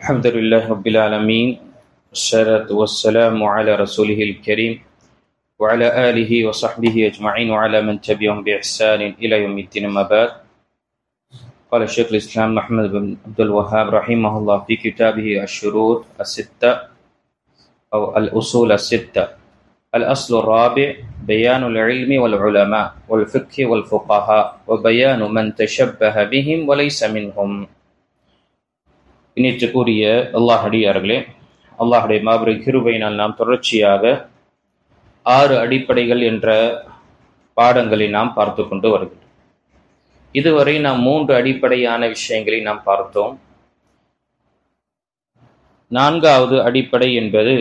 الحمد لله رب العالمين والصلاة والسلام على رسوله الكريم وعلى آله وصحبه أجمعين وعلى من تبعهم بإحسان إلى يوم الدين. أما بعد، قال الشيخ الإسلام محمد بن عبد الوهاب رحمه الله في كتابه الشروط الستة أو الأصول الستة: الأصل الرابع بيان العلم والعلماء والفقه والفقهاء وبيان من تشبه بهم وليس منهم. இனிற்றுக்குரிய அல்லாஹ் அடியார்களே, அல்லாஹுடைய மாபெரும் கிருபையினால் நாம் தொடர்ச்சியாக 6 அடிப்படைகள் என்ற பாடங்களை நாம் பார்த்து கொண்டு வருகிறோம். இதுவரை நாம் 3 அடிப்படையான விஷயங்களை நாம் பார்த்தோம். 4வது அடிப்படை என்பது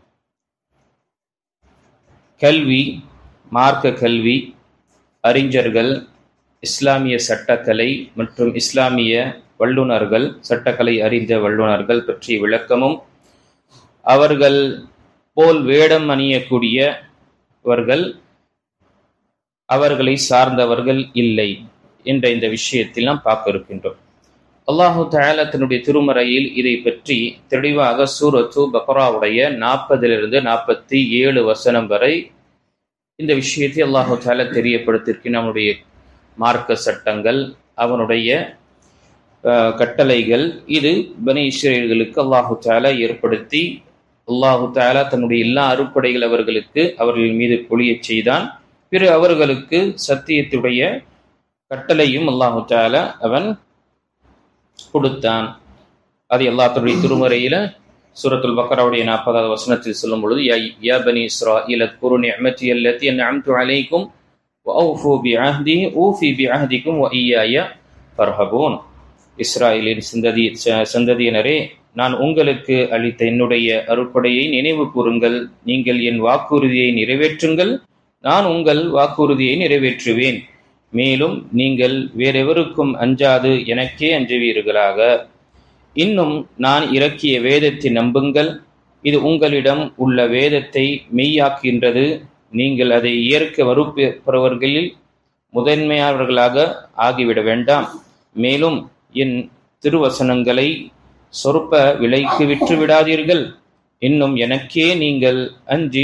கல்வி, மார்க்க கல்வி, அறிஞர்கள், இஸ்லாமிய சட்டக்கலை மற்றும் இஸ்லாமிய வல்லுநர்கள், சட்டக்கலை அறிந்த வல்லுநர்கள் பற்றிய விளக்கமும், அவர்கள் போல் வேடம் அணியக்கூடியவர்கள் அவர்களை சார்ந்தவர்கள் இல்லை என்ற இந்த விஷயத்தில் நாம் பார்க்க இருக்கின்றோம். அல்லாஹு தஆலா தன்னுடைய திருமறையில் இதை பற்றி தெளிவாக சூரத்து பக்ராவுடைய 40 47 வசனம் வரை இந்த விஷயத்தை அல்லாஹு தஆலா தெரியப்படுத்தியிருக்கின்ற நம்முடைய மார்க்க சட்டங்கள், அவனுடைய கட்டளைகள், இது பனி இஸ்ரவேலர்களுக்கு அல்லாஹு தஆலா ஏற்படுத்தி, அல்லாஹு தஆலா தன்னுடைய எல்லா அருட்கொடைகள் அவர்கள் மீது பொழியச் செய்தான். பிற அவர்களுக்கு சத்தியத்துடைய கட்டளையும் அல்லாஹு தஆலா அவன் கொடுத்தான். அதை அல்லாஹ் தன்னுடைய திருமறையில சூரத்துல் பக்ராவுடைய 40வது வசனத்தில் சொல்லும் பொழுது, யா பனி இஸ்ராயீல் அத்குரு நிஅமதி அல்லதி அன்அம்து அலைக்கும் வஅஃபு பிஅஹ்தி ஊஃபி பிஅஹ்திக்கும் வஇய்யாய ஃபர்ஹபூன். இஸ்ராயேலின் சந்ததியினரே, நான் உங்களுக்கு அளித்த என்னுடைய அருட்கொடையை நினைவு கூறுங்கள். நீங்கள் என் வாக்குறுதியை நிறைவேற்றுங்கள், நான் உங்கள் வாக்குறுதியை நிறைவேற்றுவேன். மேலும் நீங்கள் வேறெவருக்கும் அஞ்சாது எனக்கே அஞ்சுவீர்களாக. இன்னும் நான் இறக்கிய வேதத்தை நம்புங்கள். இது உங்களிடம் உள்ள வேதத்தை மெய்யாக்குகின்றது. நீங்கள் அதை ஏற்க மறுப்பவர்களில் முதன்மையானவர்களாக ஆகிவிட வேண்டாம். மேலும் என் திருவசனங்களை சொற்ப விலைக்கு விற்று விடாதீர்கள். இன்னும் எனக்கே நீங்கள் அஞ்சி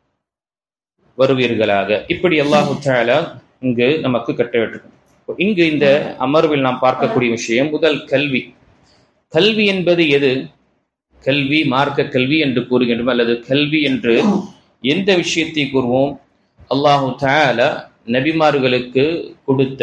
வருவீர்களாக. இப்படி அல்லாஹு தஆலா இங்கு நமக்கு கட்டளையிட்டிருக்கிறார். இங்கு இந்த அமர்வில் நாம் பார்க்கக்கூடிய விஷயம் முதல் கல்வி. கல்வி என்பது எது? கல்வி, மார்க்க கல்வி என்று கூறுகின்றோம், அல்லது கல்வி என்று எந்த விஷயத்தை கூறுவோம்? அல்லாஹு தஆலா நபிமார்களுக்கு கொடுத்த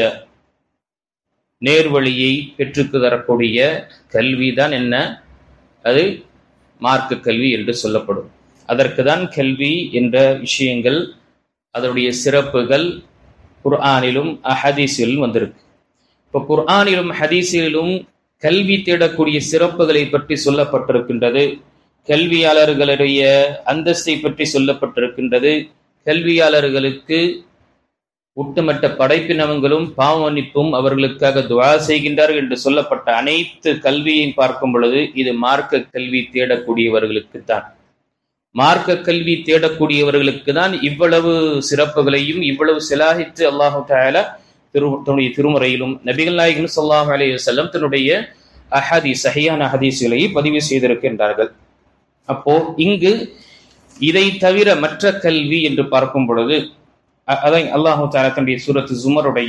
நேர்வழியை பெற்றுக்கு தரக்கூடிய கல்விதான் என்ன? அது மார்க்க கல்வி என்று சொல்லப்படும். அதற்கு தான் கல்வி என்ற விஷயங்கள், அதனுடைய சிறப்புகள் குர்ஆனிலும் ஹதீஸிலும் வந்திருக்கு. இப்போ குர்ஆனிலும் ஹதீஸிலும் கல்வி தேடக்கூடிய சிறப்புகளை பற்றி சொல்லப்பட்டிருக்கின்றது. கல்வியாளர்களுடைய அந்தஸ்தை பற்றி சொல்லப்பட்டிருக்கின்றது. கல்வியாளர்களுக்கு ஒட்டுமொத்த படைப்பினங்களும் பாவ மன்னிப்பும் அவர்களுக்காக துஆ செய்கின்றார்கள் என்று சொல்லப்பட்ட அனைத்து கல்வியை பார்க்கும் பொழுது இது மார்க்க கல்வி தேடக்கூடியவர்களுக்கு தான். மார்க்க கல்வி தேடக்கூடியவர்களுக்கு தான் இவ்வளவு சிறப்புகளையும் இவ்வளவு சிலாகித்து அல்லாஹு தஆலா தன்னுடைய திருமுறையிலும் நபிகள் நாயகம் ஸல்லல்லாஹு அலைஹி வஸல்லம் தன்னுடைய சஹீஹான ஹதீஸ்களை பதிவு செய்திருக்கின்றார்கள். அப்போ இங்கு இதை தவிர மற்ற கல்வி என்று பார்க்கும் பொழுது அதை அல்லாஹு தஆலா தன்னுடைய சூரத்து ஜுமருடைய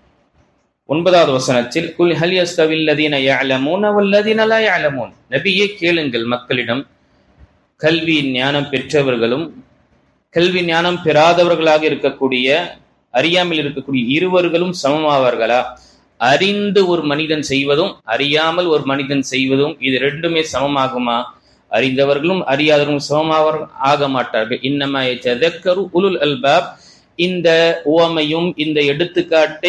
9வது வசனத்தில், குல் ஹல் யஸ்தவில் லதீன யஅலமூன வல்லதீன லா யஅலமூன், நபியே கேளுங்கள் மக்களிடம், கல்வி ஞானம் பெற்றவர்களும் கல்வி ஞானம் பெறாதவர்களாக இருக்கக்கூடிய, அறியாமல் இருக்கக்கூடிய இருவர்களும் சமமாவார்களா? அறிந்து ஒரு மனிதன் செய்வதும் அறியாமல் ஒரு மனிதன் செய்வதும் இது ரெண்டுமே சமமாகுமா? அறிந்தவர்களும் அறியாதவர்களும் சமமாக ஆக மாட்டார்கள். இன்னமா யதக்கரு உலுல் அல்பாப். இந்த உவமையும் இந்த எடுத்துக்காட்டை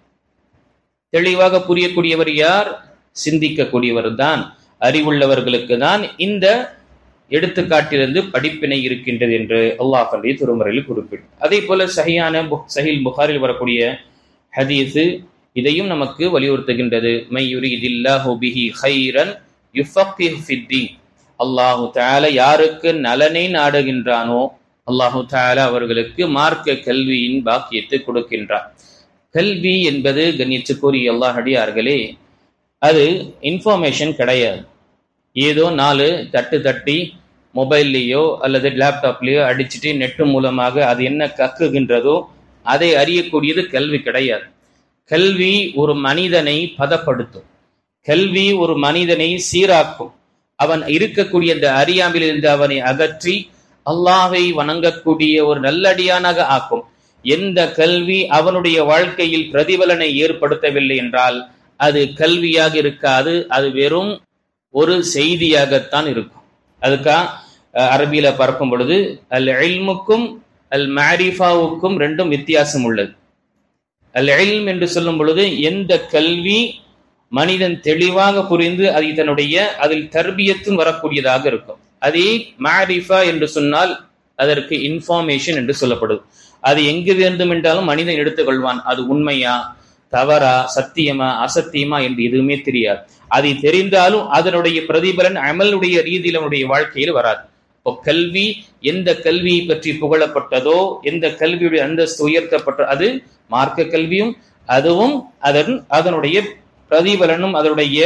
தெளிவாக புரியக்கூடியவர் யார்? சிந்திக்கக்கூடியவர் தான், அறிவுள்ளவர்களுக்கு தான் இந்த எடுத்துக்காட்டிலிருந்து படிப்பினை இருக்கின்றது என்று அல்லாஹ் தன்னுடைய திருமறையில் குறிப்பிட்டார். அதே போல சஹீல் புகாரில் வரக்கூடிய ஹதீஸ் இதையும் நமக்கு வலியுறுத்துகின்றது. மை யுரீதில்லாஹு பிஹி கைரன் யுஃபக்கிஹு ஃபித்தீன். அல்லாஹு தஆலா யாருக்கு நலனை நாடுகின்றானோ அல்லாஹு தஆலா அவர்களுக்கு மார்க்க கல்வியின் பாக்கியத்தை கொடுக்கின்றார். கல்வி என்பது கண்ணியத்துக்குரிய அல்லாஹ் அடியார்களே, அது இன்ஃபர்மேஷன் கிடையாது. ஏதோ 4 தட்டு தட்டி மொபைல்லையோ அல்லது லேப்டாப்லேயோ அடிச்சுட்டு நெட்டு மூலமாக அது என்ன கக்குகின்றதோ அதை அறியக்கூடியது கல்வி கிடையாது. கல்வி ஒரு மனிதனை பதப்படுத்தும், கல்வி ஒரு மனிதனை சீராக்கும், அவன் இருக்கக்கூடிய இந்த அறியாமையிலிருந்து அவனை அகற்றி அல்லாஹ்வை வணங்கக்கூடிய ஒரு நல்லடியானாக ஆக்கும். எந்த கல்வி அவனுடைய வாழ்க்கையில் பிரதிபலனை ஏற்படுத்தவில்லை என்றால் அது கல்வியாக இருக்காது, அது வெறும் ஒரு செய்தியாகத்தான் இருக்கும். அதுக்கா அரபியில பார்க்கும் பொழுது அல் இல்முக்கும் அல் மாரிஃபாவுக்கும் ரெண்டும் வித்தியாசம் உள்ளது. அல் இல்ம் என்று சொல்லும் பொழுது எந்த கல்வி மனிதன் தெளிவாக புரிந்து அதை தன்னுடைய அதில் தர்பியத்தும் வரக்கூடியதாக இருக்கும். அதே மாரிஃபா என்று சொன்னால் அதற்கு இன்ஃபார்மேஷன் என்று சொல்லப்படுது. அது எங்கு வேண்டும் என்றாலும் மனிதன் எடுத்துக்கொள்வான். அது உண்மையா தவறா சத்தியமா அசத்தியமா என்று எதுவுமே தெரியாது. அதை தெரிந்தாலும் அதனுடைய பிரதிபலன் அமலுடைய ரீதியில் அவனுடைய வாழ்க்கையில் வராது. இப்போ கல்வி எந்த கல்வியை பற்றி புகழப்பட்டதோ, எந்த கல்வியுடைய அந்தஸ்து உயர்த்தப்பட்ட அது மார்க்க கல்வியும் அதுவும் அதனுடைய பிரதிபலனும் அதனுடைய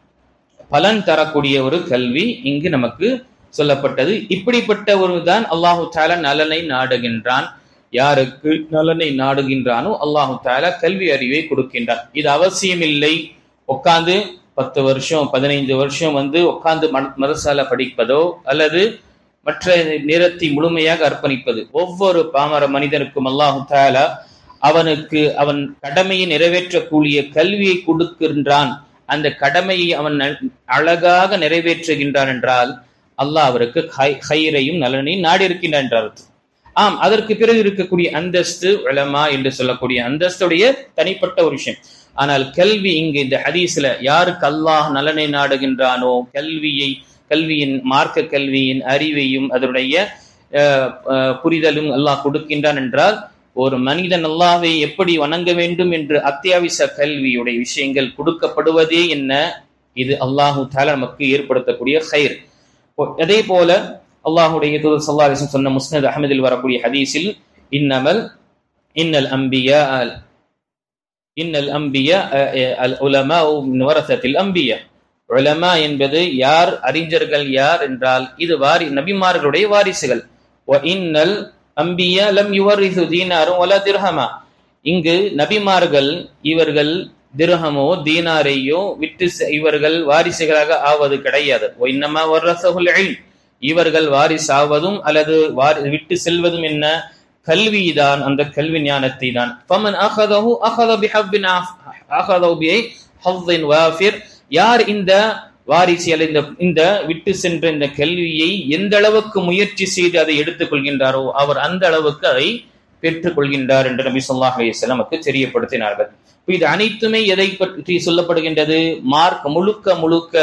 பலன் தரக்கூடிய ஒரு கல்வி இங்கு நமக்கு சொல்லப்பட்டது. இப்படிப்பட்ட ஒருதான் அல்லாஹு தஆலா நலனை நாடுகின்றான். யாருக்கு நலனை நாடுகின்றானோ அல்லாஹு தஆலா கல்வி அறிவை கொடுக்கின்றான். இது அவசியமில்லை உட்கார்ந்து 10 வருஷம் 15 வருஷம் உட்கார்ந்து மதரசால படிப்பதோ அல்லது மற்ற நேரத்தை முழுமையாக அர்ப்பணிப்பது. ஒவ்வொரு பாமர மனிதனுக்கும் அல்லாஹு தஆலா அவனுக்கு அவன் கடமையை நிறைவேற்றக்கூடிய கல்வியை கொடுக்கின்றான். அந்த கடமையை அவன் அழகாக நிறைவேற்றுகின்றான் என்றால் அல்லாஹ் அவருக்கு ஹைரையும் நலனையும் நாடி இருக்கின்றான் என்றார். ஆம், அதற்கு பிறகு இருக்கக்கூடிய அந்தஸ்து உலமா என்று சொல்லக்கூடிய அந்தஸ்துடைய தனிப்பட்ட ஒரு விஷயம். ஆனால் கல்வி இங்கு இந்த ஹதீஸ்ல யாருக்கு அல்லாஹ் நலனை நாடுகின்றானோ கல்வியின் மார்க்க கல்வியின் அறிவையும் அதனுடைய புரிதலும் அல்லாஹ் கொடுக்கின்றான் என்றால் ஒரு மனிதன் அல்லாஹ்வை எப்படி வணங்க வேண்டும் என்று அத்தியாவசிய கல்வியுடைய விஷயங்கள் கொடுக்கப்படுவதே என்ன, இது அல்லாஹு தஆலா நமக்கு ஏற்படுத்தக்கூடிய ஹைர். அதே போல அல்லாஹுடைய தூதர் ஸல்லல்லாஹு அலைஹி வஸல்லம் சொன்ன முஸ்னத் அஹ்மதில் வரக்கூடிய ஹதீஸில் இன்னல் அம்பியா அல் உலமா மின் வரஸத்தில் அம்பியா. உலமா என்பது யார், அறிஞர்கள் யார் என்றால் இது நபிமார்களுடைய வாரிசுகள். வ இன்னல் அம்பியா லம் யுவரிசு தீனாரும் வலா திர்ஹமா. இங்கு நபிமார்கள் இவர்கள் திர்ஹமோ தீனாரையோ விட்டு இவர்கள் வாரிசுகளாக ஆவது கிடையாது. வ இன்னமா வரஸஹுல் இல்ம். இவர்கள் வாரிசாவதும் அல்லது விட்டு செல்வதும் என்ன, கல்விதான், அந்த கல்வி ஞானத்தை தான். ஃபமன் அகதஹு அகத பிஹப்பின் அகதஹு பிஹப்பின் வாஃபிர். யார் இந்த வாரிசு அல்லது இந்த விட்டு சென்ற இந்த கல்வியை எந்த அளவுக்கு முயற்சி செய்து அதை எடுத்துக் கொள்கின்றாரோ அவர் அந்த அளவுக்கு அதை பெற்றுக் கொள்கின்றார் என்று நபி ஸல்லல்லாஹு அலைஹி வஸல்லம் நமக்கு தெரியப்படுத்தினார்கள். இது அனைத்துமே எதை பற்றி சொல்லப்படுகின்றது? முழுக்க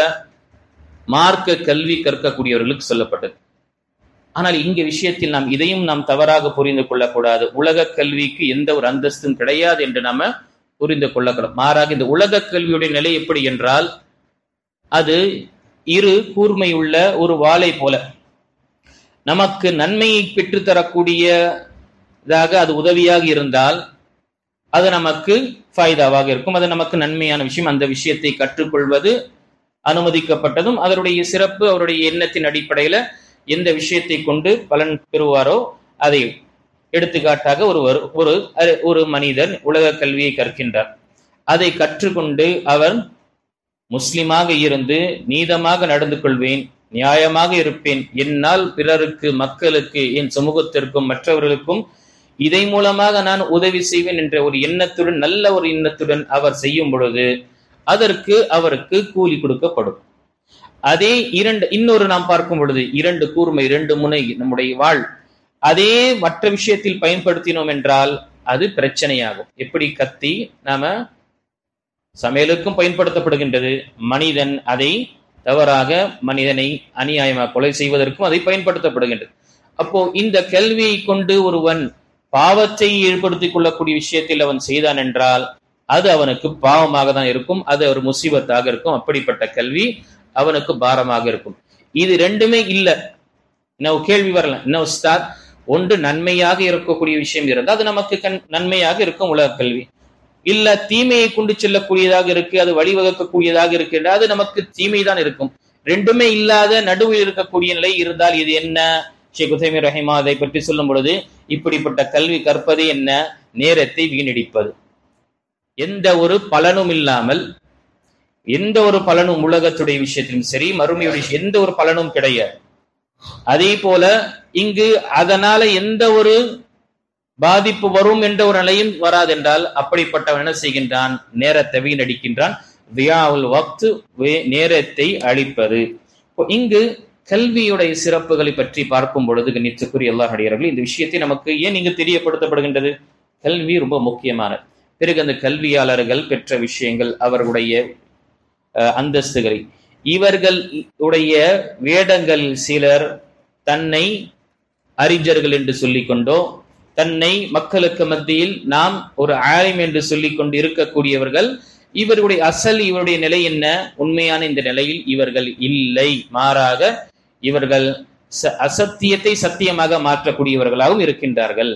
மார்க்க கல்வி கற்கக்கூடியவர்களுக்கு சொல்லப்பட்டது. ஆனால் இங்க விஷயத்தில் இதையும் தவறாக புரிந்து கொள்ளக்கூடாது. உலக கல்விக்கு எந்த ஒரு அந்தஸ்தும் கிடையாது என்று நாம புரிந்து கொள்ளக்கூடாது. மாறாக இந்த உலக கல்வியுடைய நிலை எப்படி என்றால் அது இரு கூர்மையுள்ள ஒரு வாளை போல நமக்கு நன்மையை பெற்றுத்தரக்கூடியதாக அது உதவியாக இருந்தால் அது நமக்கு ஃபாய்தாவாக இருக்கும், அது நமக்கு நன்மையான விஷயம். அந்த விஷயத்தை கற்றுக்கொள்வது அனுமதிக்கப்பட்டதும் அதனுடைய சிறப்பு அவருடைய எண்ணத்தின் அடிப்படையில எந்த விஷயத்தை கொண்டு பலன் பெறுவாரோ அதை எடுத்துக்காட்டாக ஒரு மனிதன் உலக கல்வியை கற்கின்றார். அதை கற்றுக்கொண்டு அவர் முஸ்லிமாக இருந்து நீதமாக நடந்து கொள்வேன், நியாயமாக இருப்பேன், என்னால் பிறருக்கு மக்களுக்கு என் சமூகத்திற்கும் மற்றவர்களுக்கும் இதை மூலமாக நான் உதவி செய்வேன் என்ற ஒரு எண்ணத்துடன் நல்ல ஒரு எண்ணத்துடன் அவர் செய்யும் பொழுது அதற்கு அவருக்கு கூலி கொடுக்கப்படும். அதே இன்னொரு நாம் பார்க்கும் பொழுது 2 கூர்மை 2 முனை நம்முடைய வாழ் அதே மற்ற விஷயத்தில் பயன்படுத்தினோம் என்றால் அது பிரச்சனையாகும். எப்படி கத்தி நாம சமையலுக்கும் பயன்படுத்தப்படுகின்றது, மனிதன் அதை தவறாக மனிதனை அநியாயமாக கொலை செய்வதற்கும் அதை பயன்படுத்தப்படுகின்றது. அப்போ இந்த கல்வியை கொண்டு ஒருவன் பாவத்தை ஏற்படுத்திக் கொள்ளக்கூடிய விஷயத்தில் அவன் செய்தான் என்றால் அது அவனுக்கு பாவமாக தான் இருக்கும், அது ஒரு முசீபத்தாக இருக்கும். அப்படிப்பட்ட கல்வி அவனுக்கு பாரமாக இருக்கும். இது ரெண்டுமே இல்ல, இன்னும் கேள்வி வரலாம், இன்னும் உஸ்தாத் ஒன்று நன்மையாக இருக்கக்கூடிய விஷயம் இருந்தால் அது நமக்கு நன்மையாக இருக்கும் உலக கல்வி, இல்ல தீமையை கொண்டு செல்லக்கூடியதாக இருக்கு, அது வழிவகுக்கக்கூடியதாக இருக்கு என்றால் அது நமக்கு தீமை தான் இருக்கும். ரெண்டுமே இல்லாத நடுவில் இருக்கக்கூடிய நிலை இருந்தால் இது என்ன? ஷேக் உதைமீன் ரஹிமா அதை பற்றி சொல்லும் பொழுது, இப்படிப்பட்ட கல்வி கற்பது என்ன? நேரத்தை வீணடிப்பது, எந்த ஒரு பலனும் இல்லாமல், எந்த ஒரு பலனும் உலகத்துடைய விஷயத்திலும் சரி, மறுமையுடைய எந்த ஒரு பலனும் கிடையாது. அதே போல இங்கு அதனால எந்த ஒரு பாதிப்பு வரும் என்ற ஒரு நிலையும் வராதென்றால் அப்படிப்பட்டவன் என்ன செய்கின்றான்? நேரத்தை வீணடிக்கின்றான். தியாவுல் வக்த், நேரத்தை அழிப்பது. இங்கு கல்வியுடைய சிறப்புகளை பற்றி பார்க்கும் பொழுது கண்ணியத்துக்குரிய அல்லாஹ் அடியார்களே, இந்த விஷயத்தை நமக்கு ஏன் இங்கு தெரியப்படுத்தப்படுகின்றது? கல்வி ரொம்ப முக்கியமானது. பிறகு அந்த கல்வியாளர்கள் பெற்ற விஷயங்கள், அவர்களுடைய அந்தஸ்துகளை, இவர்களுடைய வேடங்கள், சிலர் தன்னை அறிஞர்கள் என்று சொல்லிக்கொண்டோ, தன்னை மக்களுக்கு மத்தியில் நாம் ஒரு ஆலிம் என்று சொல்லிக் கொண்டு இருக்கக்கூடியவர்கள், இவருடைய இவருடைய நிலை என்ன? உண்மையான இந்த நிலையில் இவர்கள் இல்லை. மாறாக இவர்கள் அசத்தியத்தை சத்தியமாக மாற்றக்கூடியவர்களாகவும் இருக்கின்றார்கள்.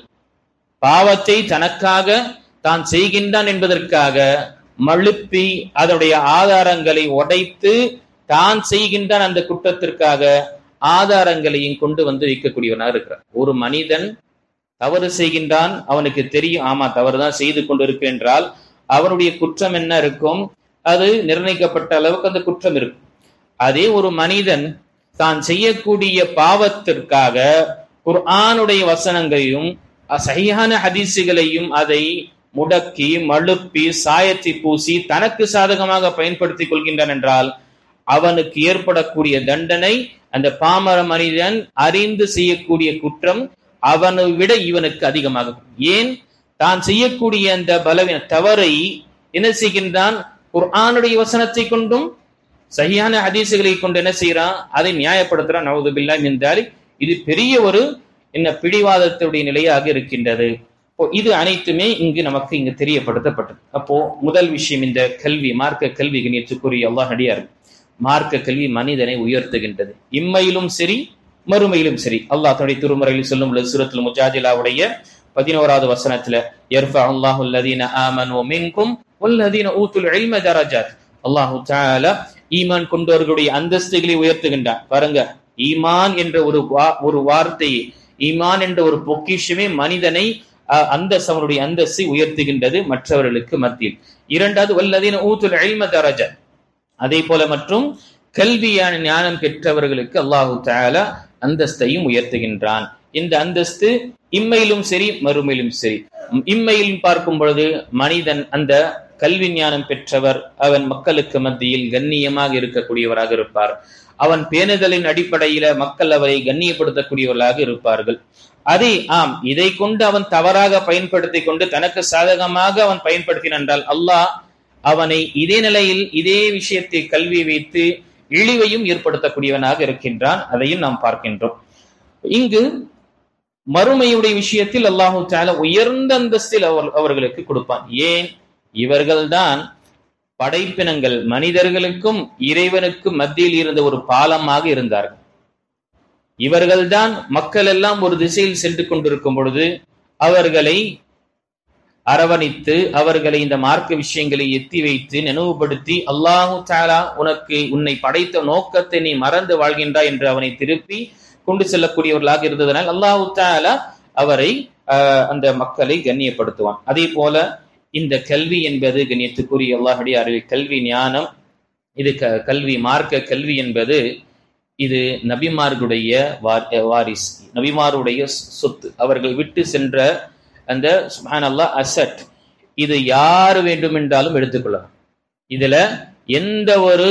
பாவத்தை தனக்காக தான் செய்கின்றான் என்பதற்காக மழுப்பி அதனுடைய ஆதாரங்களை உடைத்து தான் செய்கின்றான் அந்த குற்றத்திற்காக ஆதாரங்களையும் கொண்டு வந்து வைக்கக்கூடியவனாக இருக்கிறார். ஒரு மனிதன் தவறு செய்கின்றான், அவனுக்கு தெரியும், ஆமா தவறுதான் செய்து கொண்டிருக்க என்றால் அவனுடைய குற்றம் என்ன இருக்கும்? அது நிர்ணயிக்கப்பட்ட அளவுக்கு அந்த குற்றம் இருக்கும். அதே ஒரு மனிதன் தான் செய்யக்கூடிய பாவத்திற்காக குர்ஆனுடைய வசனங்களையும் சஹீஹான ஹதீஸுகளையும் அதை முடக்கி மழுப்பி சாயத்தை பூசி தனக்கு சாதகமாக பயன்படுத்திக் கொள்கின்றான் என்றால் அவனுக்கு ஏற்படக்கூடிய தண்டனை, அந்த பாமர மனிதன் அறிந்து செய்யக்கூடிய குற்றம் அவனை விட இவனுக்கு அதிகமாக. ஏன்? தான் செய்யக்கூடிய அந்த பலவீன தவறை என்ன செய்கின்றான்? குர்ஆனுடைய வசனத்தை கொண்டும் சஹீஹான ஹதீஸுகளை கொண்டு என்ன செய்யறான்? அதை நியாயப்படுத்துறான். நஊது பில்லாஹ் மின் தாலிக். இது பெரிய ஒரு பிடிவாதத்துடைய நிலையாக இருக்கின்றது. இது அனைத்துமே நமக்கு இங்கு தெரியப்படுத்தப்பட்டது. அப்போ முதல் விஷயம், இந்த கல்வி, மார்க்க கல்வி கண்ணியத்துக்குரிய அல்லாஹ் அடியார், மார்க்க கல்வி மனிதனை உயர்த்துகின்றது, இம்மையிலும் சரி மறுமையிலும் சரி. அல்லாஹ் தன்னுடைய திருமறையில் சொல்லும் பொழுது சூரத்துல் முஜாதிலாவுடைய 11வது வசனத்துல, யர்ஃபஉ அல்லாஹு அல்லதீன ஆமனூ மின்கும் வல்லதீன ஊத்துல் இல்ம தரஜாத். அல்லாஹ் தஆலா ஈமான் கொண்டவர்களுடைய அந்தஸ்துகளை உயர்த்துகின்றான். பாருங்க, ஈமான் என்ற ஒரு வார்த்தையை, ஈமான் என்ற ஒரு பொக்கிஷமே மனிதனை அவனுடைய அந்தஸ்தை உயர்த்துகின்றது மற்றவர்களுக்கு மத்தியில். இரண்டாவது, வல்லதீன ஊத்துல் இல்ம தரஜாத். அதே போல மற்றும் கல்வியான ஞானம் பெற்றவர்களுக்கு அல்லாஹு தஆலா அந்தஸ்தையும் உயர்த்துகின்றான். இந்த அந்தஸ்து இம்மையிலும் சரி மறுமையிலும் சரி. இம்மையிலும் பார்க்கும் பொழுது மனிதன் அந்த கல்வி ஞானம் பெற்றவர், அவன் மக்களுக்கு மத்தியில் கண்ணியமாக இருக்கக்கூடியவராக இருப்பார். அவன் பேணுதலின் அடிப்படையில மக்கள் அவரை கண்ணியப்படுத்தக்கூடியவர்களாக இருப்பார்கள். அதே இதை கொண்டு அவன் தவறாக பயன்படுத்தி கொண்டு தனக்கு சாதகமாக அவன் பயன்படுத்தினான் என்றால் அல்லாஹ் அவனை இதே நிலையில் இதே விஷயத்தை கல்வி வைத்து இழிவையும் ஏற்படுத்தக்கூடியவனாக இருக்கின்றான். அதையும் நாம் பார்க்கின்றோம். இங்கு மறுமையுடைய விஷயத்தில் அல்லாஹு தஆலா உயர்ந்த அந்தஸ்தில் அவர்களுக்கு கொடுப்பான். ஏன்? இவர்கள்தான் படைப்பினங்கள், மனிதர்களுக்கும் இறைவனுக்கும் மத்தியில் இருந்த ஒரு பாலமாக இருந்தார்கள். இவர்கள்தான் மக்கள் எல்லாம் ஒரு திசையில் சென்று கொண்டிருக்கும் பொழுது அவர்களை அரவணைத்து, அவர்களை இந்த மார்க்க விஷயங்களை எத்தி வைத்து நினைவுபடுத்தி, அல்லாஹு தஆலா உன்னை படைத்த நோக்கத்தை நீ மறந்து வாழ்கின்றாய் என்று அவனை திருப்பி கொண்டு செல்லக்கூடியவர்களாக இருந்ததனால் அல்லாஹு தஆலா அவரை அந்த மக்களை கண்ணியப்படுத்துவான். அதே போல இந்த கல்வி என்பது கண்ணியத்துக்குரிய அல்லாஹ்வுடைய கல்வி ஞானம், இது கல்வி, மார்க்க கல்வி என்பது இது நபிமார்களுடைய வாரிஸ், நபிமாருடைய சொத்து, அவர்கள் விட்டு சென்ற அந்த சுப்ஹானல்லாஹ் அசட். இது யார் வேண்டுமென்றாலும் எடுத்துக்கொள்ளலாம். இதுல எந்த ஒரு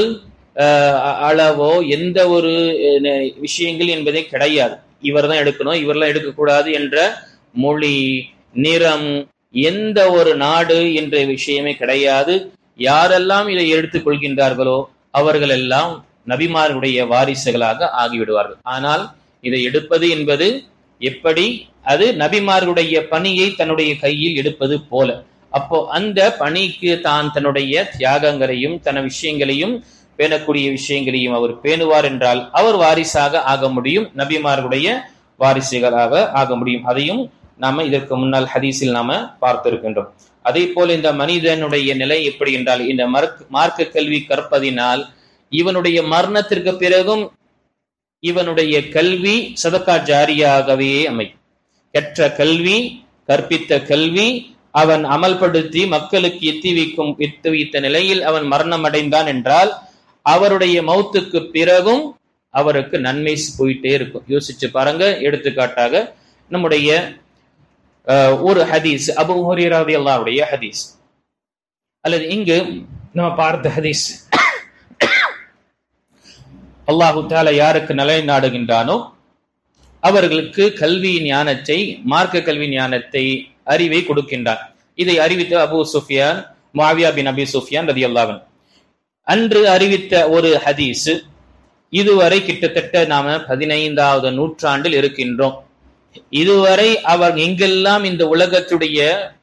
அளவோ எந்த ஒரு விஷயங்கள் என்பதே கிடையாது. இவர் தான் எடுக்கணும், இவரெல்லாம் எடுக்கக்கூடாது என்ற மொழி, நிறம், எந்த ஒரு நாடு என்ற விஷயமே கிடையாது. யாரெல்லாம் இதை எடுத்துக் கொள்கின்றார்களோ அவர்கள் எல்லாம் நபிமார்களுடைய வாரிசுகளாக ஆகிவிடுவார்கள். ஆனால் இதை எடுப்பது என்பது எப்படி? அது நபிமார்களுடைய பணியை தன்னுடைய கையில் எடுப்பது போல. அப்போ அந்த பணிக்கு தான் தன்னுடைய தியாகங்களையும் தன விஷயங்களையும் பேணக்கூடிய விஷயங்களையும் அவர் பேணுவார் என்றால் அவர் வாரிசாக ஆக முடியும், நபிமார்களுடைய வாரிசுகளாக ஆக முடியும். அதையும் நாம இதற்கு முன்னால் ஹதீஸில் நாம பார்த்திருக்கின்றோம். அதே போல இந்த மனிதனுடைய நிலை எப்படி என்றால், இந்த மார்க்க கல்வி கற்பதினால் இவனுடைய மரணத்திற்கு பிறகும் இவனுடைய கல்வி சதகா ஜாரியாகவே அமையும். கற்ற கல்வி, கற்பித்த கல்வி அவன் அமல்படுத்தி மக்களுக்கு எத்தி வைத்த நிலையில் அவன் மரணம் அடைந்தான் என்றால் அவருடைய மௌத்துக்கு பிறகும் அவருக்கு நன்மை போயிட்டே இருக்கும். யோசிச்சு பாருங்க. எடுத்துக்காட்டாக நம்முடைய ஒரு ஹதீஸ், அபூ ஹுரைரா ரலியல்லாஹு அன்ஹு ஹதீஸ், அல்லது இங்கு நம்ம பார்த்த ஹதீஸ், அல்லாஹு தஆலா யாருக்கு நலனை நாடுகின்றானோ அவர்களுக்கு கல்வி ஞானத்தை, மார்க்க கல்வி ஞானத்தை, அறிவை கொடுக்கின்றான். இதை அறிவித்த அபூ சுஃபியான், முஆவியா பின் அபி சுஃபியான் ரலியல்லாஹு அன்ஹு அன்று அறிவித்த ஒரு ஹதீஸ். இதுவரை கிட்டத்தட்ட நாம 15வது நூற்றாண்டில் இருக்கின்றோம். இதுவரை அவர் எங்கெல்லாம் இந்த உலகத்துடைய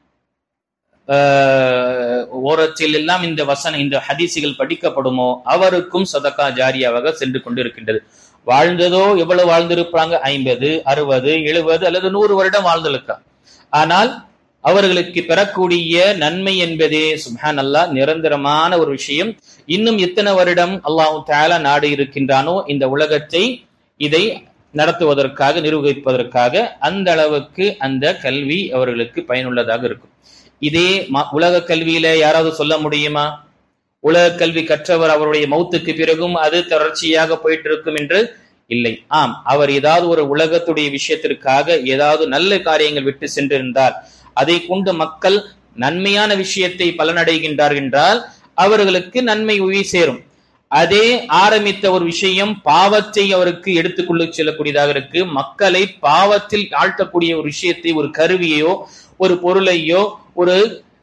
ஓரத்தில் எல்லாம் இந்த ஹதீசுகள் படிக்கப்படுமோ அவருக்கும் சதகா ஜாரியாவாக சென்று கொண்டு இருக்கின்றது. வாழ்ந்ததோ எவ்வளவு வாழ்ந்திருப்பாங்க? 50, 60, 70 அல்லது 100 வருடம் வாழ்ந்திருக்கா. ஆனால் அவர்களுக்கு பெறக்கூடிய நன்மை என்பதே சுப்ஹானல்லாஹ் நிரந்தரமான ஒரு விஷயம். இன்னும் எத்தனை வருடம் அல்லாஹ் தஆலா நாடு இருக்கின்றானோ இந்த உலகத்தை இதை நடத்துவதற்காக, நிர்வகிப்பதற்காக, அந்த அளவுக்கு அந்த கல்வி அவர்களுக்கு பயனுள்ளதாக இருக்கும். இதே உலக கல்வியில யாராவது சொல்ல முடியுமா? உலக கல்வி கற்றவர் அவருடைய மௌத்துக்கு பிறகும் அது தொடர்ச்சியாக போயிட்டு இருக்கும் என்று இல்லை. ஆம், அவர் ஏதாவது ஒரு உலகத்துடைய விஷயத்திற்காக ஏதாவது நல்ல காரியங்கள் விட்டு சென்றிருந்தால் அதை கொண்டு மக்கள் நன்மையான விஷயத்தை பலனடைகின்றார் என்றால் அவர்களுக்கு நன்மை உயிர் சேரும். அதே ஆரம்பித்த ஒரு விஷயம் பாவத்தை அவருக்கு எடுத்துக்கொள்ள செல்லக்கூடியதாக இருக்கு. மக்களை பாவத்தில் ஆழ்த்தக்கூடிய ஒரு விஷயத்தை, ஒரு கருவியையோ ஒரு பொருளையோ ஒரு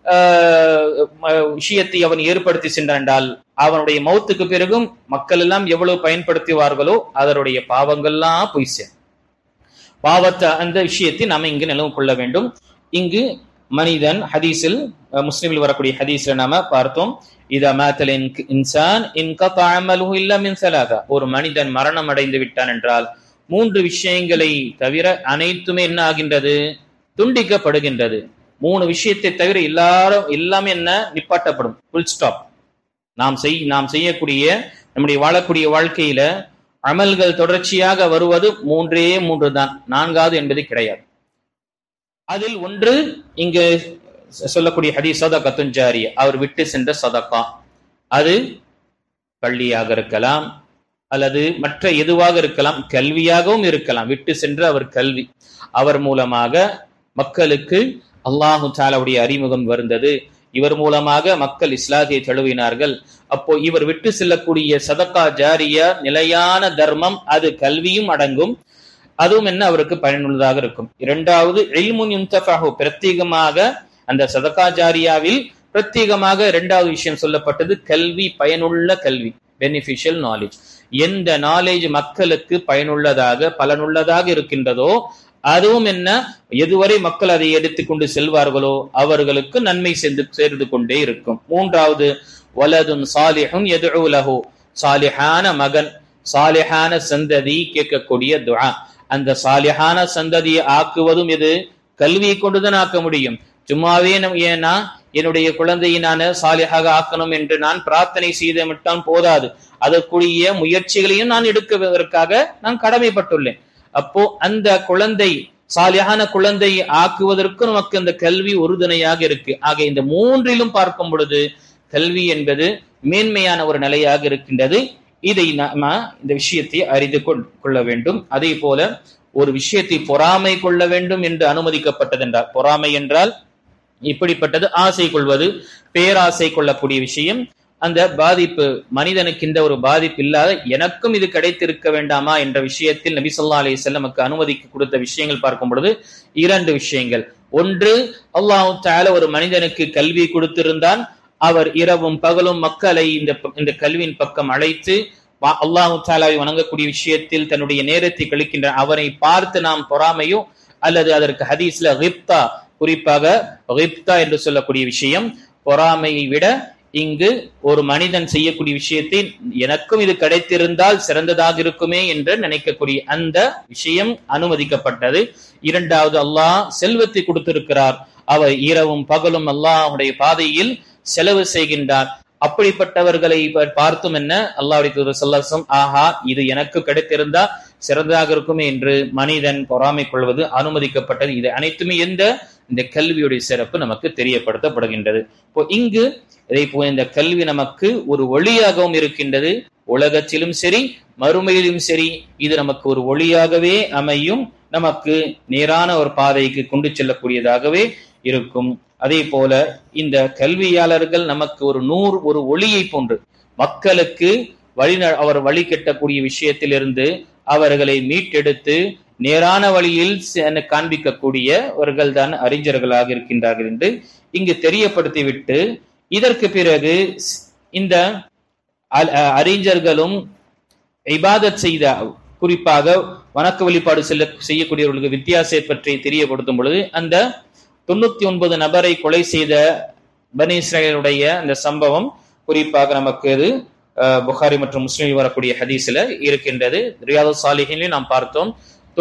விஷயத்தை அவன் ஏற்படுத்தி சென்றால் அவனுடைய மௌத்துக்கு பிறகும் மக்கள் எல்லாம் எவ்வளவு பயன்படுத்துவார்களோ அதனுடைய பாவங்கள்லாம் போய் சேரும். பாவத்தை அந்த விஷயத்தை நாம இங்கு நினைவு கொள்ள வேண்டும். இங்கு மனிதன் ஹதீஸில், முஸ்லிமில் வரக்கூடிய ஹதீஸ்ல நாம பார்த்தோம், இதா மாத்தல் இன்சான் இன்கதா அமலுஹு இல்லா மின் ஸலாஸா, ஒரு மனிதன் மரணம் அடைந்து விட்டான் என்றால் 3 விஷயங்களை தவிர அனைத்துமே என்ன ஆகின்றது? துண்டிக்கப்படுகின்றது. 3 விஷயத்தை தவிர எல்லாமே என்ன? நிப்பாட்டப்படும். Full stop. நாம் செய்யக்கூடிய, நம்முடைய வாழக்கூடிய வாழ்க்கையில அமல்கள் தொடர்ச்சியாக வருவது 3 தான், 4வது என்பது கிடையாது. அதில் ஒன்று இங்கு சொல்லக்கூடிய ஹதீஸ் சதகத்துன் ஜாரியா, அவர் விட்டு சென்ற சதகா. அது பள்ளியாக இருக்கலாம் அல்லது மற்ற எதுவாக இருக்கலாம், கல்வியாகவும் இருக்கலாம். விட்டு சென்ற அவர் கல்வி, அவர் மூலமாக மக்களுக்கு அல்லாஹு தஆலாவுடைய அறிமுகம் வருந்தது. இவர் மூலமாக மக்கள் இஸ்லாத்தை தழுவினார்கள். அப்போ இவர் விட்டு செல்லக்கூடிய சதகா ஜாரியா நிலையான தர்மம், அது கல்வியும் அடங்கும். அதுவும் என்ன? அவருக்கு பயனுள்ளதாக இருக்கும். 2வது இல்முன் யுன்தஃபஹு, பிரத்யேகமாக அந்த சதகா ஜாரியாவில் பிரத்யேகமாக 2வது விஷயம் சொல்லப்பட்டது, கல்வி, பயனுள்ள கல்வி, பெனிஃபிஷியல் நாலேஜ். எந்த நாலேஜ் மக்களுக்கு பயனுள்ளதாக பலனுள்ளதாக இருக்கின்றதோ அதுவும் என்ன? எதுவரை மக்கள் அதை எடுத்துக்கொண்டு செல்வார்களோ அவர்களுக்கு நன்மை சேர்ந்து கொண்டே இருக்கும். 3வது வலதுன் சாலிஹுன் யதுஉ லஹு, சாலிஹான மகன், சாலிஹான சந்ததி கேட்கக்கூடிய துஆ. அந்த சாலிஹான சந்ததியை ஆக்குவதும் எது? கல்வியை கொண்டுதான் ஆக்க முடியும். சும்மாவே ஏன்னா என்னுடைய குழந்தையை நான் சாலிஹாக ஆக்கணும் என்று நான் பிரார்த்தனை செய்து விட்டான் போதாது, அதற்குரிய முயற்சிகளையும் நான் எடுக்குவதற்காக நான் கடமைப்பட்டுள்ளேன். அப்போ அந்த குழந்தை, சாலிஹான குழந்தையை ஆக்குவதற்கு நமக்கு அந்த கல்வி உறுதுணையாக இருக்கு. ஆக இந்த 3லும் பார்க்கும் பொழுது கல்வி என்பது மேன்மையான ஒரு நிலையாக இருக்கின்றது. இதை நாம இந்த விஷயத்தை அறிந்து கொள்ள வேண்டும். அதே போல ஒரு விஷயத்தை பொறாமை கொள்ள வேண்டும் என்று அனுமதிக்கப்பட்டது என்றால், பொறாமை என்றால் இப்படிப்பட்டது, ஆசை கொள்வது, பேராசை கொள்ளக்கூடிய விஷயம். அந்த பாதிப்பு, மனிதனுக்கு இந்த ஒரு பாதிப்பு இல்லாத எனக்கும் இது கிடைத்திருக்க வேண்டாமா என்ற விஷயத்தில் நபி ஸல்லல்லாஹு அலைஹி வஸல்லம் அனுமதிக்கு கொடுத்த விஷயங்கள் பார்க்கும் பொழுது 2 விஷயங்கள். ஒன்று, அல்லாஹ் தஆலா ஒரு மனிதனுக்கு கல்வி கொடுத்திருந்தான், அவர் இரவும் பகலும் மக்களை இந்த கல்வியின் பக்கம் அழைத்து அல்லாஹ் தஆலாவை வணங்கக்கூடிய விஷயத்தில் தன்னுடைய நேரத்தை கழிக்கின்ற அவரை பார்த்து நாம் பொறாமையோ அல்லது அதற்கு ஹதீஸ்ல கிப்தா, குறிப்பாக கிப்தா என்று சொல்லக்கூடிய விஷயம், பொறாமையை விட இங்கு ஒரு மனிதன் செய்யக்கூடிய விஷயத்தை எனக்கும் இது கிடைத்திருந்தால் சிறந்ததாக இருக்குமே என்று நினைக்கக்கூடிய அந்த விஷயம் அனுமதிக்கப்பட்டது. 2வது, அல்லாஹ் செல்வத்தை கொடுத்திருக்கிறார், அவர் இரவும் பகலும் அல்லாஹ்வுடைய பாதையில் செலவு செய்கின்றார். அப்படிப்பட்டவர்களை பார்த்தும் என்ன அல்லாஹ்வுடைய தூதர் ஸல்லல்லாஹு அலைஹி வஸல்லம், ஆஹா இது எனக்கு கிடைத்திருந்தா சிறந்ததாக இருக்குமே என்று மனிதன் பொறாமை கொள்வது அனுமதிக்கப்பட்டது. இது அனைத்துமே இந்த கல்வியுடைய சிறப்பு நமக்கு தெரியப்படுத்தப்படுகின்றது. இப்போ இங்கு இதே போல இந்த கல்வி நமக்கு ஒரு ஒளியாகவும் இருக்கின்றது. உலகத்திலும் சரி மறுமையிலும் சரி இது நமக்கு ஒரு ஒளியாகவே அமையும், நமக்கு நேரான ஒரு பாதைக்கு கொண்டு செல்லக்கூடியதாகவே இருக்கும். அதே போல இந்த கல்வியாளர்கள் நமக்கு ஒரு ஒளியை போன்று மக்களுக்கு அவர் வழி கட்டக்கூடிய விஷயத்திலிருந்து அவர்களை மீட்டெடுத்து நேரான வழியில் காண்பிக்கக்கூடியவர்கள் தான் அறிஞர்களாக இருக்கின்றார்கள் என்று இங்கு தெரியப்படுத்திவிட்டு, இதற்கு பிறகு இந்த அறிஞர்களும் இபாதத் செய்த, குறிப்பாக வணக்க வழிபாடு செய்யக்கூடியவர்களுக்கு வித்தியாசத்தை பற்றி தெரியப்படுத்தும் பொழுது, அந்த 99 நபரை கொலை செய்த பனி இஸ்ரேலுடைய அந்த சம்பவம் குறிப்பாக நமக்கு அது புகாரி மற்றும் முஸ்லிமில் வரக்கூடிய ஹதீஸ்ல இருக்கின்றது. ரியாதுஸ் சாலிஹீனில் நாம் பார்த்தோம்,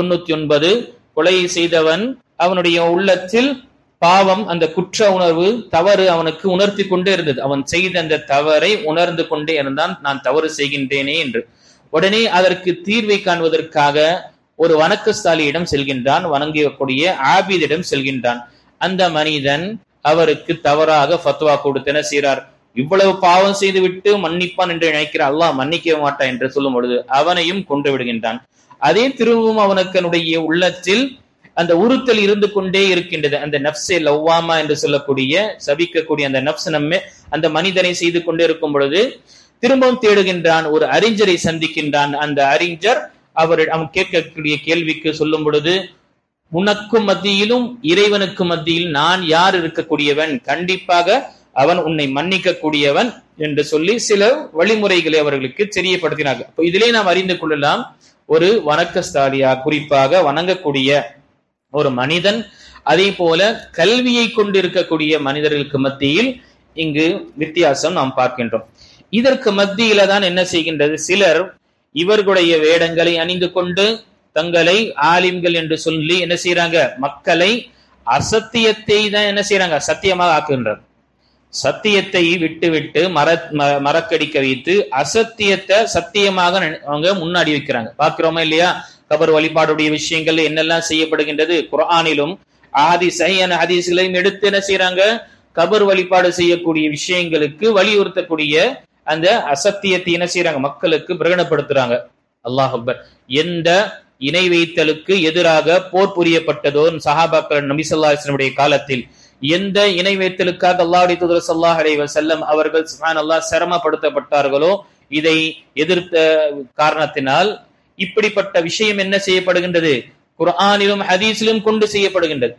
99 கொலை செய்தவன் அவனுடைய உள்ளத்தில் பாவம், அந்த குற்ற உணர்வு, தவறு அவனுக்கு உணர்த்தி கொண்டே இருந்தது. அவன் செய்த அந்த தவறை உணர்ந்து கொண்டே இருந்தான், நான் தவறு செய்கின்றேனே என்று. உடனே அதற்கு தீர்வை காண்பதற்காக ஒரு வணக்கஸ்தாலியிடம் செல்கின்றான், வணங்கக்கூடிய ஆபீதிடம் செல்கின்றான். அந்த மனிதன் அவருக்கு தவறாக ஃபத்வா கொடுத்து என்ன செய்கிறார், இவ்வளவு பாவம் செய்து விட்டு மன்னிப்பான் என்று நினைக்கிற அல்லாஹ் மன்னிக்க மாட்டான் என்று சொல்லும் பொழுது அவனையும் கொண்டு விடுகின்றான். அதே திரும்பவும் அவனுக்கு உள்ளத்தில் அந்த உறுத்தல் இருந்து கொண்டே இருக்கின்றது. அந்த நப்சே லவ்வாமா என்று சொல்லக்கூடிய சபிக்கக்கூடிய அந்த நப்ஸ் நம்மை அந்த மனிதனை செய்து கொண்டே இருக்கும் பொழுது திரும்பவும் தேடுகின்றான், ஒரு அறிஞரை சந்திக்கின்றான். அந்த அறிஞர் அவன் கேட்கக்கூடிய கேள்விக்கு சொல்லும் பொழுது, உனக்கும் மத்தியிலும் இறைவனுக்கு மத்தியில் நான் யார் இருக்கக்கூடியவன், கண்டிப்பாக அவன் உன்னை மன்னிக்க கூடியவன் என்று சொல்லி சில வழிமுறைகளை அவர்களுக்கு தெரியப்படுத்தினார்கள். அப்ப இதிலே நாம் அறிந்து கொள்ளலாம், ஒரு வணக்கஸ்தாலியா குறிப்பாக வணங்கக்கூடிய ஒரு மனிதன், அதே போல கல்வியை கொண்டு இருக்கக்கூடிய மனிதர்களுக்கு மத்தியில் இங்கு வித்தியாசம் நாம் பார்க்கின்றோம். இதற்கு மத்தியில தான் என்ன செய்கின்றது, சிலர் இவர்களுடைய வேடங்களை அணிந்து கொண்டு தங்களை ஆலிம்கள் என்று சொல்லி என்ன செய்யறாங்க, மக்களை அசத்தியத்தை தான் என்ன செய்யறாங்க, சத்தியமாக ஆக்குகின்றார். சத்தியத்தை விட்டு மறக்கடிக்க வைத்து அசத்தியத்தை சத்தியமாக அவங்க முன்னாடி வைக்கிறாங்க. பார்க்கிறோமா இல்லையா, கபர் வழிபாடுடைய விஷயங்கள் என்னெல்லாம் செய்யப்படுகின்றது, குர்ஆனிலும் சஹீஹான ஹதீஸ்களையும் எடுத்து என்ன செய்யறாங்க, கபர் வழிபாடு செய்யக்கூடிய விஷயங்களுக்கு வலியுறுத்தக்கூடிய அந்த அசத்தியத்தை என்ன செய்யறாங்க, மக்களுக்கு பிரகடனப்படுத்துறாங்க. அல்லாஹ் அக்பர். எந்த இணை வைத்தலுக்கு எதிராக போர் புரியப்பட்டதோ சஹாபாக்கள் நபி ஸல்லல்லாஹு அலைஹி வஸல்லம் காலத்தில், எந்த இணை வைத்தலுக்காக அல்லாஹ்வுடைய தூதர் ஸல்லல்லாஹு அலைஹி வஸல்லம் அவர்கள் சுப்ஹானல்லாஹ் சிரமப்படுத்தப்பட்டார்களோ, இதை எதிர்த்த காரணத்தினால் இப்படிப்பட்ட விஷயம் என்ன செய்யப்படுகின்றது, குர்ஆனிலும் ஹதீஸிலும் கொண்டு செய்யப்படுகின்றது.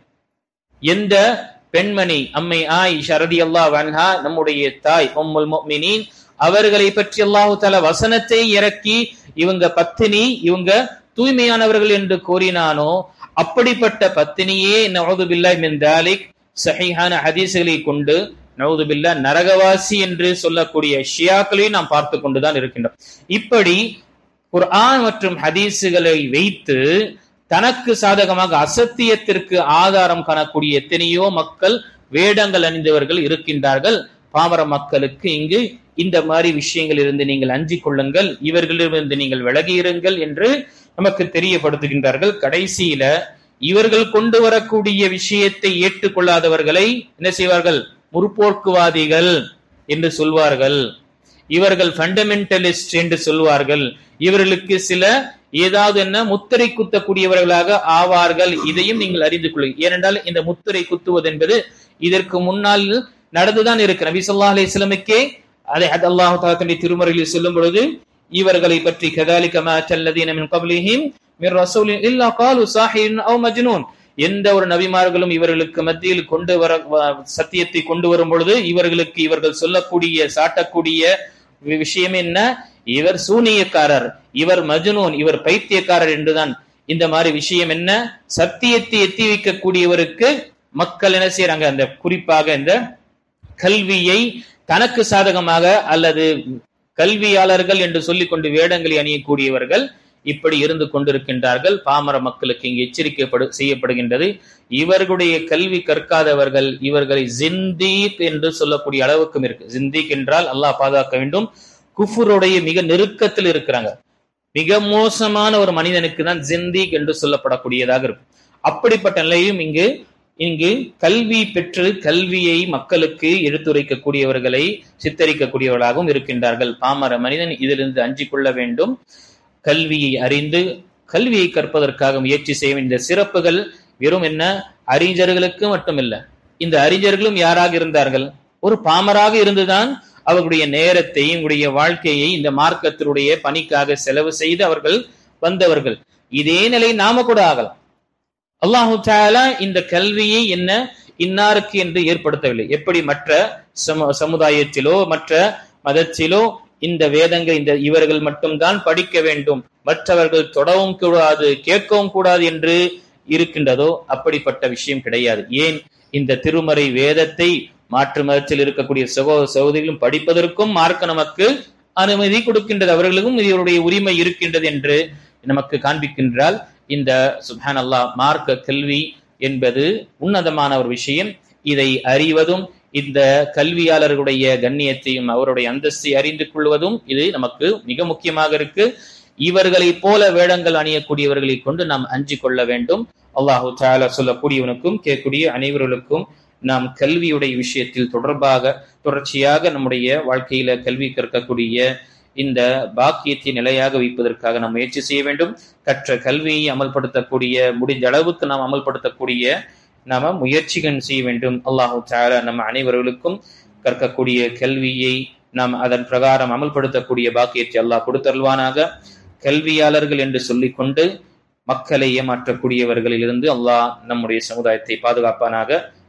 எந்த பெண்மணி அம்மை ஆயிஷா ரலியல்லாஹு அன்ஹா, நம்முடைய தாய் உம்முல் முஃமினீன், அவர்களை பற்றி அல்லாஹ் தஆலா வசனத்தை இறக்கி இவங்க பத்தினி, இவங்க தூய்மையானவர்கள் என்று கூறினானோ, அப்படிப்பட்ட பத்தினியே நஊது பில்லாஹி மின் தாலிக் சஹீஹான ஹதீஸ்களை கொண்டு நஊது பில்லாஹ் நரகவாசி என்று சொல்லக்கூடிய ஷியாக்களை நாம் பார்த்து கொண்டுதான் இருக்கின்றோம். இப்படி குர்ஆன் மற்றும் ஹதீஸுகளை வைத்து தனக்கு சாதகமாக அசத்தியத்திற்கு ஆதாரம் காணக்கூடிய எத்தனையோ மக்கள், வேடங்கள் அணிந்தவர்கள் இருக்கின்றார்கள். பாமர மக்களுக்கு இங்கு இந்த மாதிரி விஷயங்கள் இருந்து நீங்கள் அஞ்சிக் கொள்ளுங்கள், இவர்களிலிருந்து நீங்கள் விலகியிருங்கள் என்று நமக்கு தெரியப்படுத்துகின்றார்கள். கடைசியில இவர்கள் கொண்டு வரக்கூடிய விஷயத்தை ஏற்றுக்கொள்ளாதவர்களை என்ன செய்வார்கள், முற்போக்குவாதிகள் என்று சொல்வார்கள், இவர்கள் ஃபண்டமெண்டலிஸ்ட் என்று சொல்வார்கள், இவர்களுக்கு சில ஏதாவது என்ன முத்திரை குத்தக்கூடியவர்களாக ஆவார்கள். இதையும் நீங்கள் அறிந்து கொள்ளுங்கள். ஏனென்றால் இந்த முத்திரை குத்துவது என்பது இதற்கு முன்னால் நடந்துதான் இருக்கு. நபி ஸல்லல்லாஹு அலைஹி வஸல்லமுக்கே அதை அல்லாஹ் தஆலா தன்னுடைய திருமறையில் சொல்லும் பொழுது, இவர்களை பற்றி கதாலிக மா தல்லதீன மின் கப்லிஹிம் மிர் ரசூலின் இல்லா காலு சாஹிருன் அவ் மஜ்னூன், எந்த ஒரு நபிமார்களும் இவர்களுக்கு மத்தியில் கொண்டு வர சத்தியத்தை கொண்டு வரும் பொழுது இவர்களுக்கு இவர்கள் சொல்லக்கூடிய சாட்டக்கூடிய விஷயம் என்ன, இவர் சூனியக்காரர், இவர் மஜ்னூன், இவர் பைத்தியக்காரர் என்றுதான். இந்த மாதிரி விஷயம் என்ன, சத்தியத்தை எத்தி வைக்கக்கூடியவருக்கு மக்கள் என்ன செய்யறாங்க, அந்த குறிப்பாக இந்த கல்வியை தனக்கு சாதகமாக அல்லது கல்வியாளர்கள் என்று சொல்லிக் கொண்டு வேடங்களை அணியக்கூடியவர்கள் இப்படி இருந்து கொண்டிருக்கின்றார்கள். பாமர மக்களுக்கு இங்கு எச்சரிக்கை செய்யப்படுகின்றது. இவர்களுடைய கல்வி கற்காதவர்கள் இவர்களை ஜிந்தீக் என்று சொல்லக்கூடிய அளவுக்கும் இருக்கு. ஜிந்தீக் என்றால் அல்லாஹ் பாதுகாக்க வேண்டும், குஃபுருடைய மிக நெருக்கத்தில் இருக்கிறாங்க. மிக மோசமான ஒரு மனிதனுக்கு தான் ஜிந்தீக் என்று சொல்லப்படக்கூடியதாக இருக்கும். அப்படிப்பட்ட நிலையும் இங்கு கல்வி பெற்று கல்வியை மக்களுக்கு எடுத்துரைக்கக்கூடியவர்களை சித்தரிக்கக்கூடியவர்களாகவும் இருக்கின்றார்கள். பாமர மனிதன் இதிலிருந்து அஞ்சிக் கொள்ள வேண்டும். கல்வியை அறிந்து கல்வியை கற்பதற்காக முயற்சி செய்ய வேண்டிய சிறப்புகள் வெறும் என்ன அறிஞர்களுக்கு மட்டுமில்லை. இந்த அறிஞர்களும் யாராக இருந்தார்கள்? ஒரு பாமராக இருந்துதான் அவர்களுடைய நேரத்தை உங்களுடைய வாழ்க்கையை இந்த மார்க்கத்தினுடைய பணிக்காக செலவு செய்து அவர்கள் வந்தவர்கள். இதே நிலை நாம கூட ஆகலாம். அல்லாஹு தஆலா இந்த கல்வியை என்ன இன்னாருக்கு என்று ஏற்படுத்தவில்லை. எப்படி மற்ற சமுதாயத்திலோ மற்ற மதத்திலோ இந்த வேதங்கள் இவர்கள் மட்டும்தான் படிக்க வேண்டும், மற்றவர்கள் தொடவும் கூடாது கேட்கவும் கூடாது என்று இருக்கின்றதோ அப்படிப்பட்ட விஷயம் கிடையாது. ஏன் இந்த திருமறை வேதத்தை மாற்று மதத்தில் இருக்கக்கூடிய சகோதரிகளும் படிப்பதற்கும் மார்க்க நமக்கு அனுமதி கொடுக்கின்றது, அவர்களுக்கும் இவருடைய உரிமை இருக்கின்றது என்று நமக்கு காண்பிக்கின்றால் இந்த சுப்ஹானல்லாஹ் மார்க்க கல்வி என்பது உன்னதமான ஒரு விஷயம். இதை அறிவதும் இந்த கல்வியாளர்களுடைய கண்ணியத்தையும் அவருடைய அந்தஸ்தை அறிந்து கொள்வதும் இது நமக்கு மிக முக்கியமாக இருக்கு. இவர்களை போல வேடங்கள் அணியக்கூடியவர்களை கொண்டு நாம் அஞ்சிக் கொள்ள வேண்டும். அல்லாஹு தஆலா சொல்லக்கூடியவனுக்கும் கேட்கக்கூடிய அனைவர்களுக்கும் நாம் கல்வியுடைய விஷயத்தில் தொடர்ச்சியாக நம்முடைய வாழ்க்கையில கல்வி கற்கக்கூடிய இந்த பாக்கியத்தை நிலையாக வைப்பதற்காக நாம் முயற்சி செய்ய வேண்டும். கற்ற கல்வியை அமல்படுத்தக்கூடிய முடிந்த அளவுக்கு நாம் அமல்படுத்தக்கூடிய நாம முயற்சிகள் செய்ய வேண்டும். அல்லாஹு தஆலா நம்ம அனைவர்களுக்கும் கற்கக்கூடிய கல்வியை நாம் அதன் பிரகாரம் அமல்படுத்தக்கூடிய பாக்கியத்தை அல்லாஹ் கொடுத்தருள்வானாக. கல்வியாளர்கள் என்று சொல்லிக்கொண்டு மக்களை ஏமாற்றக்கூடியவர்களிலிருந்து அல்லாஹ் நம்முடைய சமுதாயத்தை பாதுகாப்பானாக.